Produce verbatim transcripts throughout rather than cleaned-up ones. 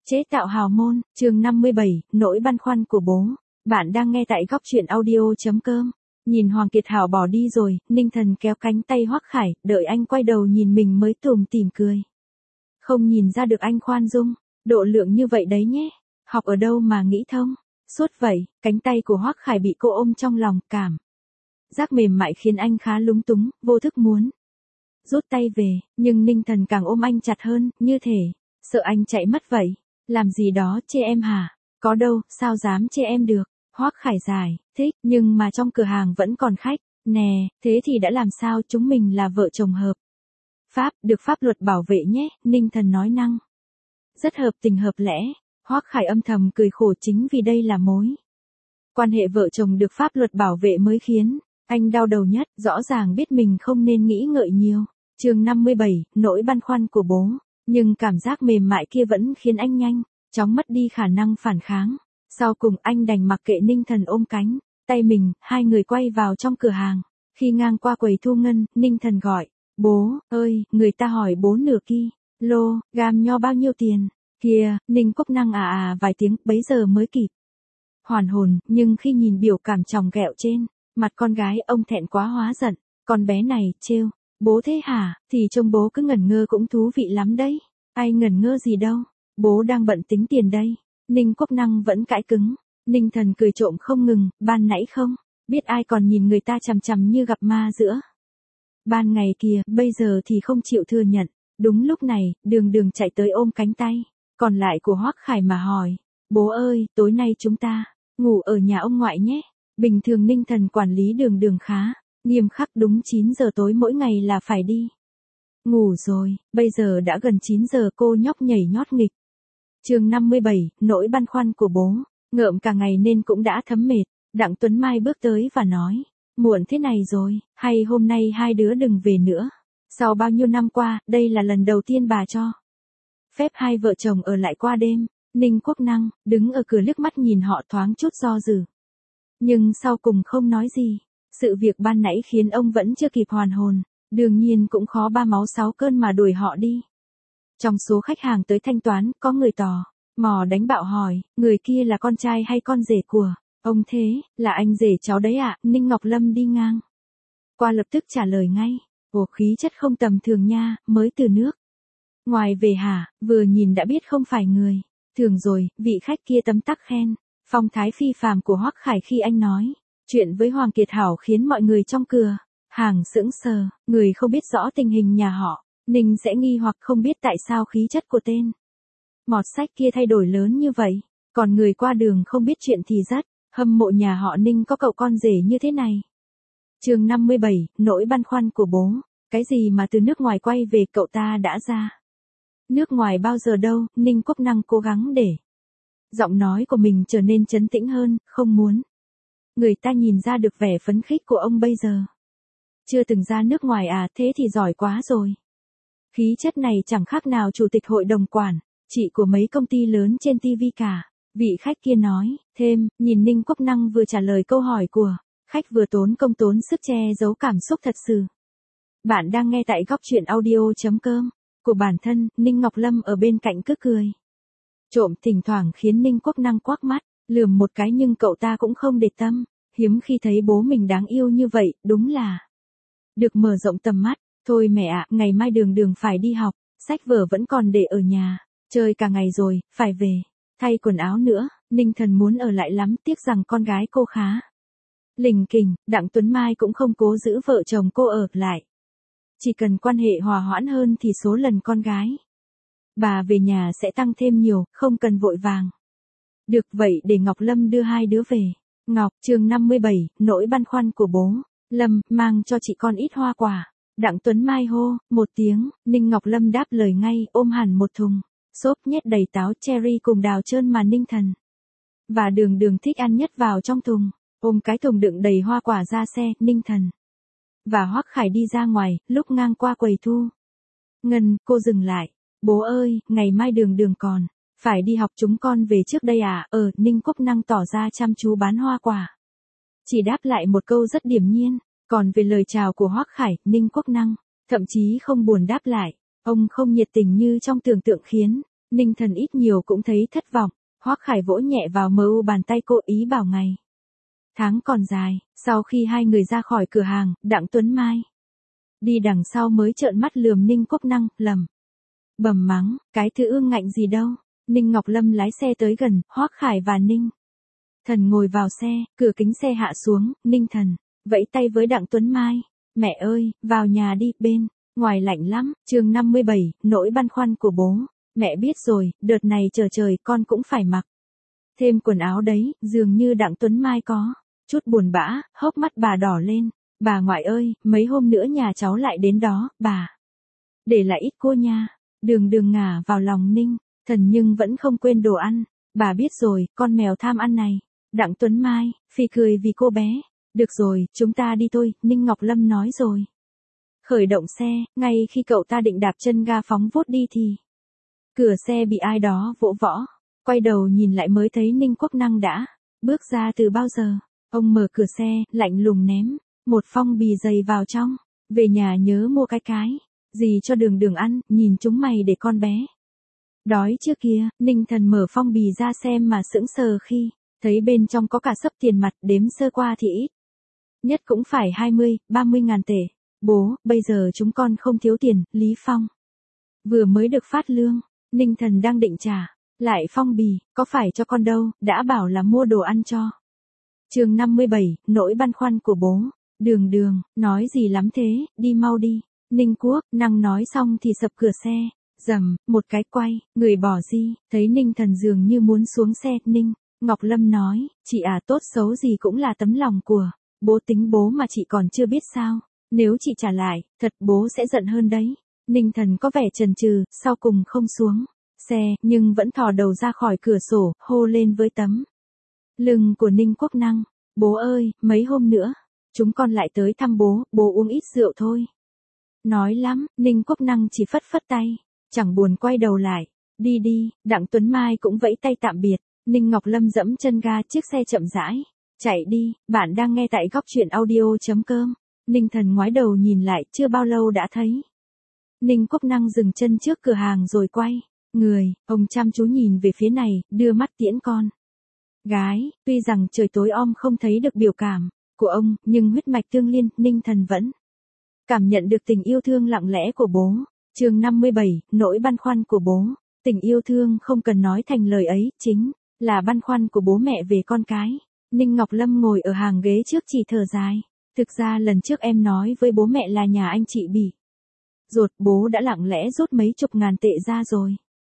Chế tạo hào môn, chương năm mươi bảy, nỗi băn khoăn của bố. Bạn đang nghe tại góc truyện audio.com. Nhìn Hoàng Kiệt Hảo bỏ đi rồi, Ninh Thần kéo cánh tay Hoắc Khải, đợi anh quay đầu nhìn mình mới tủm tỉm cười. Không nhìn ra được anh khoan dung, độ lượng như vậy đấy nhé. Học ở đâu mà nghĩ thông. Suốt vậy, cánh tay của Hoắc Khải bị cô ôm trong lòng, cảm giác mềm mại khiến anh khá lúng túng, vô thức muốn rút tay về, nhưng Ninh Thần càng ôm anh chặt hơn, như thể sợ anh chạy mất vậy. Làm gì đó chê em hả? Có đâu, sao dám chê em được? Hoắc Khải giải thích, nhưng mà trong cửa hàng vẫn còn khách. Nè, thế thì đã làm sao, chúng mình là vợ chồng hợp pháp, được pháp luật bảo vệ nhé, Ninh Thần nói năng rất hợp tình hợp lẽ. Hoắc Khải âm thầm cười khổ, chính vì đây là mối quan hệ vợ chồng được pháp luật bảo vệ mới khiến anh đau đầu nhất, rõ ràng biết mình không nên nghĩ ngợi nhiều. Chương năm mươi bảy, nỗi băn khoăn của bố. Nhưng cảm giác mềm mại kia vẫn khiến anh nhanh chóng mất đi khả năng phản kháng. Sau cùng anh đành mặc kệ Ninh Thần ôm cánh tay mình, hai người quay vào trong cửa hàng. Khi ngang qua quầy thu ngân, Ninh Thần gọi, bố ơi, người ta hỏi bố nửa ki lô gam nho bao nhiêu tiền? Kìa, Ninh Quốc Năng à à vài tiếng, bấy giờ mới kịp hoàn hồn, nhưng khi nhìn biểu cảm chòng ghẹo trên mặt con gái, ông thẹn quá hóa giận. Con bé này, trêu bố thế hả? Thì trông bố cứ ngẩn ngơ cũng thú vị lắm đấy. Ai ngẩn ngơ gì đâu, bố đang bận tính tiền đây. Ninh Quốc Năng vẫn cãi cứng. Ninh Thần cười trộm không ngừng, ban nãy không biết ai còn nhìn người ta chằm chằm như gặp ma giữa ban ngày kìa, bây giờ thì không chịu thừa nhận. Đúng lúc này, Đường Đường chạy tới ôm cánh tay còn lại của Hoắc Khải mà hỏi, bố ơi, tối nay chúng ta ngủ ở nhà ông ngoại nhé. Bình thường Ninh Thần quản lý Đường Đường khá nghiêm khắc, đúng chín giờ tối mỗi ngày là phải đi ngủ rồi. Bây giờ đã gần chín giờ, cô nhóc nhảy nhót nghịch. Chương năm mươi bảy, nỗi băn khoăn của bố. Ngợm cả ngày nên cũng đã thấm mệt. Đặng Tuấn Mai bước tới và nói, muộn thế này rồi, hay hôm nay hai đứa đừng về nữa. Sau bao nhiêu năm qua, đây là lần đầu tiên bà cho phép hai vợ chồng ở lại qua đêm. Ninh Quốc Năng đứng ở cửa liếc mắt nhìn họ thoáng chút do dự, nhưng sau cùng không nói gì. Sự việc ban nãy khiến ông vẫn chưa kịp hoàn hồn, đương nhiên cũng khó ba máu sáu cơn mà đuổi họ đi. Trong số khách hàng tới thanh toán, có người tò mò đánh bạo hỏi, người kia là con trai hay con rể của ông? Thế, là anh rể cháu đấy ạ. Ninh Ngọc Lâm đi ngang qua lập tức trả lời ngay, ồ, khí chất không tầm thường nha, mới từ nước ngoài về hả? Vừa nhìn đã biết không phải người thường rồi. Vị khách kia tấm tắc khen phong thái phi phàm của Hoắc Khải khi anh nói chuyện với Hoàng Kiệt Hảo khiến mọi người trong cửa hàng sững sờ. Người không biết rõ tình hình nhà họ Ninh sẽ nghi hoặc không biết tại sao khí chất của tên mọt sách kia thay đổi lớn như vậy. Còn người qua đường không biết chuyện thì rất hâm mộ nhà họ Ninh có cậu con rể như thế này. Chương năm mươi bảy, nỗi băn khoăn của bố. Cái gì mà từ nước ngoài quay về, cậu ta đã ra nước ngoài bao giờ đâu? Ninh Quốc Năng cố gắng để giọng nói của mình trở nên trấn tĩnh hơn, không muốn người ta nhìn ra được vẻ phấn khích của ông bây giờ. Chưa từng ra nước ngoài à? Thế thì giỏi quá rồi. Khí chất này chẳng khác nào chủ tịch hội đồng quản trị của mấy công ty lớn trên ti vi cả. Vị khách kia nói thêm, nhìn Ninh Quốc Năng vừa trả lời câu hỏi của khách vừa tốn công tốn sức che giấu cảm xúc thật sự. Bạn đang nghe tại góc truyện audio.com. Của bản thân, Ninh Ngọc Lâm ở bên cạnh cứ cười trộm, thỉnh thoảng khiến Ninh Quốc Năng quắc mắt lườm một cái, nhưng cậu ta cũng không để tâm. Hiếm khi thấy bố mình đáng yêu như vậy, đúng là được mở rộng tầm mắt. Thôi mẹ ạ, ngày mai Đường Đường phải đi học, sách vở vẫn còn để ở nhà, chơi cả ngày rồi, phải về thay quần áo nữa. Ninh Thần muốn ở lại lắm, tiếc rằng con gái cô khá lình kình. Đặng Tuấn Mai cũng không cố giữ vợ chồng cô ở lại. Chỉ cần quan hệ hòa hoãn hơn thì số lần con gái bà về nhà sẽ tăng thêm nhiều, không cần vội vàng. Được vậy để Ngọc Lâm đưa hai đứa về. Ngọc, chương năm mươi bảy, nỗi băn khoăn của bố. Lâm, mang cho chị con ít hoa quả. Đặng Tuấn Mai hô một tiếng, Ninh Ngọc Lâm đáp lời ngay, ôm hẳn một thùng xốp nhét đầy táo cherry cùng đào trơn mà Ninh Thần và Đường Đường thích ăn nhất vào trong thùng. Ôm cái thùng đựng đầy hoa quả ra xe, Ninh Thần và Hoắc Khải đi ra ngoài. Lúc ngang qua quầy thu ngân, cô dừng lại, bố ơi, ngày mai Đường Đường còn phải đi học, chúng con về trước đây à? Ờ, Ninh Quốc Năng tỏ ra chăm chú bán hoa quả, chỉ đáp lại một câu rất điềm nhiên. Còn về lời chào của Hoắc Khải, Ninh Quốc Năng thậm chí không buồn đáp lại. Ông không nhiệt tình như trong tưởng tượng khiến Ninh Thần ít nhiều cũng thấy thất vọng, Hoắc Khải vỗ nhẹ vào mờ u bàn tay cô ý bảo ngày. Tháng còn dài, sau khi hai người ra khỏi cửa hàng, Đặng Tuấn Mai đi đằng sau mới trợn mắt lườm Ninh Quốc Năng, lầm bầm mắng, cái thứ ương ngạnh gì đâu. Ninh Ngọc Lâm lái xe tới gần, Hoắc Khải và Ninh Thần ngồi vào xe, cửa kính xe hạ xuống, Ninh Thần vẫy tay với Đặng Tuấn Mai, mẹ ơi, vào nhà đi, bên ngoài lạnh lắm. Chương năm mươi bảy, nỗi băn khoăn của bố. Mẹ biết rồi, đợt này trời trời con cũng phải mặc thêm quần áo đấy. Dường như Đặng Tuấn Mai có chút buồn bã, hốc mắt bà đỏ lên. Bà ngoại ơi, mấy hôm nữa nhà cháu lại đến đó, bà để lại ít cô nha. Đường Đường ngả vào lòng Ninh Thần nhưng vẫn không quên đồ ăn. Bà biết rồi, con mèo tham ăn này. Đặng Tuấn Mai phì cười vì cô bé. Được rồi, chúng ta đi thôi, Ninh Ngọc Lâm nói rồi. Khởi động xe, ngay khi cậu ta định đạp chân ga phóng vút đi thì cửa xe bị ai đó vỗ võ. Quay đầu nhìn lại mới thấy Ninh Quốc Năng đã bước ra từ bao giờ. Ông mở cửa xe, lạnh lùng ném một phong bì dày vào trong. Về nhà nhớ mua cái cái gì cho Đường Đường ăn, nhìn chúng mày để con bé đói trước kia. Ninh Thần mở phong bì ra xem mà sững sờ khi thấy bên trong có cả xấp tiền mặt, đếm sơ qua thì ít nhất cũng phải hai mươi, ba mươi ngàn tệ. Bố, bây giờ chúng con không thiếu tiền. Lý Phong vừa mới được phát lương. Ninh Thần đang định trả lại phong bì, có phải cho con đâu, đã bảo là mua đồ ăn cho. Chương năm mươi bảy, nỗi băn khoăn của bố. Đường Đường, nói gì lắm thế, đi mau đi. Ninh Quốc Năng nói xong thì sập cửa xe, rầm, một cái quay, người bỏ di, thấy Ninh Thần dường như muốn xuống xe. Ninh Ngọc Lâm nói, chị à, tốt xấu gì cũng là tấm lòng của bố, tính bố mà chị còn chưa biết sao. Nếu chị trả lại, thật bố sẽ giận hơn đấy. Ninh Thần có vẻ chần chừ, sau cùng không xuống xe, nhưng vẫn thò đầu ra khỏi cửa sổ, hô lên với tấm lưng của Ninh Quốc Năng. Bố ơi, mấy hôm nữa chúng con lại tới thăm bố, bố uống ít rượu thôi. Nói lắm, Ninh Quốc Năng chỉ phất phất tay, chẳng buồn quay đầu lại. Đi đi. Đặng Tuấn Mai cũng vẫy tay tạm biệt. Ninh Ngọc Lâm dẫm chân ga, chiếc xe chậm rãi chạy đi. Bạn đang nghe tại góc truyện audio chấm com. Ninh Thần ngoái đầu nhìn lại, chưa bao lâu đã thấy Ninh Quốc Năng dừng chân trước cửa hàng rồi quay người. Ông chăm chú nhìn về phía này, đưa mắt tiễn con gái. Tuy rằng trời tối om không thấy được biểu cảm của ông, nhưng huyết mạch tương liên, Ninh Thần vẫn cảm nhận được tình yêu thương lặng lẽ của bố. Chương năm mươi bảy, nỗi băn khoăn của bố. Tình yêu thương không cần nói thành lời ấy, chính là băn khoăn của bố mẹ về con cái. Ninh Ngọc Lâm ngồi ở hàng ghế trước chỉ thở dài. Thực ra lần trước em nói với bố mẹ là nhà anh chị bị ruột, bố đã lặng lẽ rút mấy chục ngàn tệ ra rồi.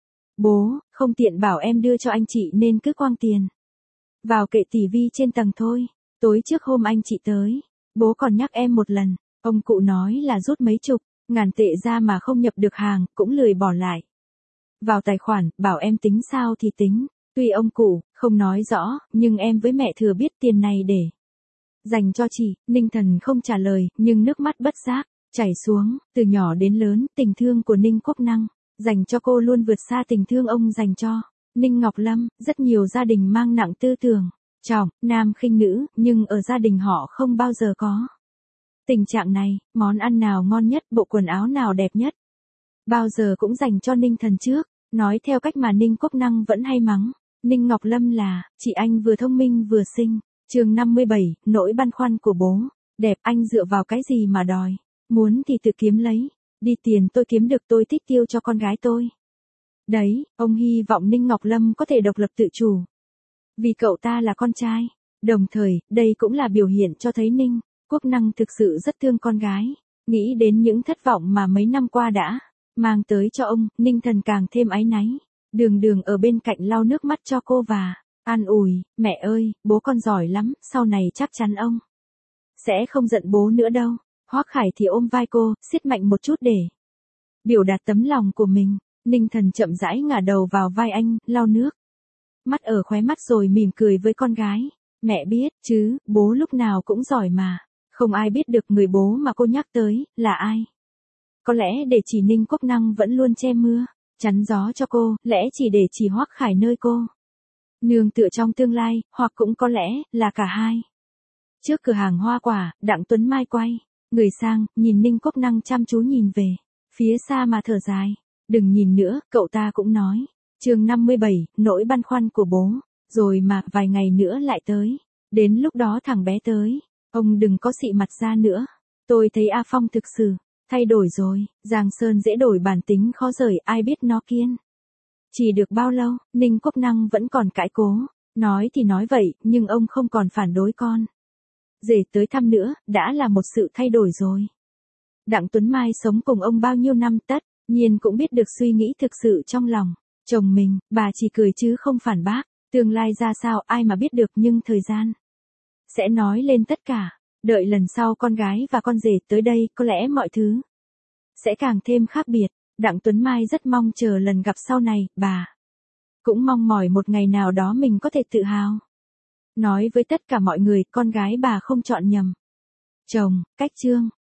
Bố không tiện bảo em đưa cho anh chị nên cứ quăng tiền vào kệ tivi trên tầng thôi. Tối trước hôm anh chị tới, bố còn nhắc em một lần. Ông cụ nói là rút mấy chục ngàn tệ ra mà không nhập được hàng, cũng lười bỏ lại vào tài khoản, bảo em tính sao thì tính. Tuy ông cụ không nói rõ, nhưng em với mẹ thừa biết tiền này để dành cho chị. Ninh Thần không trả lời, nhưng nước mắt bất giác chảy xuống. Từ nhỏ đến lớn, tình thương của Ninh Quốc Năng dành cho cô luôn vượt xa tình thương ông dành cho Ninh Ngọc Lâm. Rất nhiều gia đình mang nặng tư tưởng trọng nam khinh nữ, nhưng ở gia đình họ không bao giờ có tình trạng này. Món ăn nào ngon nhất, bộ quần áo nào đẹp nhất, bao giờ cũng dành cho Ninh Thần trước. Nói theo cách mà Ninh Quốc Năng vẫn hay mắng Ninh Ngọc Lâm là, chị anh vừa thông minh vừa xinh. Chương năm mươi bảy, nỗi băn khoăn của bố. Đẹp, anh dựa vào cái gì mà đòi, muốn thì tự kiếm lấy đi. Tiền tôi kiếm được tôi thích tiêu cho con gái tôi đấy. Ông hy vọng Ninh Ngọc Lâm có thể độc lập tự chủ, vì cậu ta là con trai. Đồng thời, đây cũng là biểu hiện cho thấy Ninh Quốc Năng thực sự rất thương con gái. Nghĩ đến những thất vọng mà mấy năm qua đã mang tới cho ông, Ninh Thần càng thêm áy náy. Đường Đường ở bên cạnh lau nước mắt cho cô và an ủi, mẹ ơi, bố con giỏi lắm, sau này chắc chắn ông sẽ không giận bố nữa đâu. Hoắc Khải thì ôm vai cô, siết mạnh một chút để biểu đạt tấm lòng của mình. Ninh Thần chậm rãi ngả đầu vào vai anh, lau nước mắt ở khóe mắt rồi mỉm cười với con gái. Mẹ biết chứ, bố lúc nào cũng giỏi mà. Không ai biết được người bố mà cô nhắc tới là ai. Có lẽ để chỉ Ninh Quốc Năng vẫn luôn che mưa chắn gió cho cô, lẽ chỉ để chỉ Hoắc Khải nơi cô nương tựa trong tương lai, hoặc cũng có lẽ là cả hai. Trước cửa hàng hoa quả, Đặng Tuấn Mai quay người sang, nhìn Ninh Quốc Năng chăm chú nhìn về phía xa mà thở dài. Đừng nhìn nữa, cậu ta cũng nói Chương năm mươi bảy, nỗi băn khoăn của bố. Rồi mà, vài ngày nữa lại tới. Đến lúc đó thằng bé tới. Ông đừng có xị mặt ra nữa. Tôi thấy A Phong thực sự thay đổi rồi. Giang Sơn dễ đổi bản tính khó rời, ai biết nó kiên. Chỉ được bao lâu, Ninh Quốc Năng vẫn còn cãi cố. Nói thì nói vậy, nhưng ông không còn phản đối con rể tới thăm nữa, đã là một sự thay đổi rồi. Đặng Tuấn Mai sống cùng ông bao nhiêu năm, tất nhiên cũng biết được suy nghĩ thực sự trong lòng chồng mình. Bà chỉ cười chứ không phản bác. Tương lai ra sao ai mà biết được, nhưng thời gian sẽ nói lên tất cả. Đợi lần sau con gái và con rể tới đây, có lẽ mọi thứ sẽ càng thêm khác biệt. Đặng Tuấn Mai rất mong chờ lần gặp sau này. Bà cũng mong mỏi một ngày nào đó mình có thể tự hào nói với tất cả mọi người, con gái bà không chọn nhầm chồng. Cách chương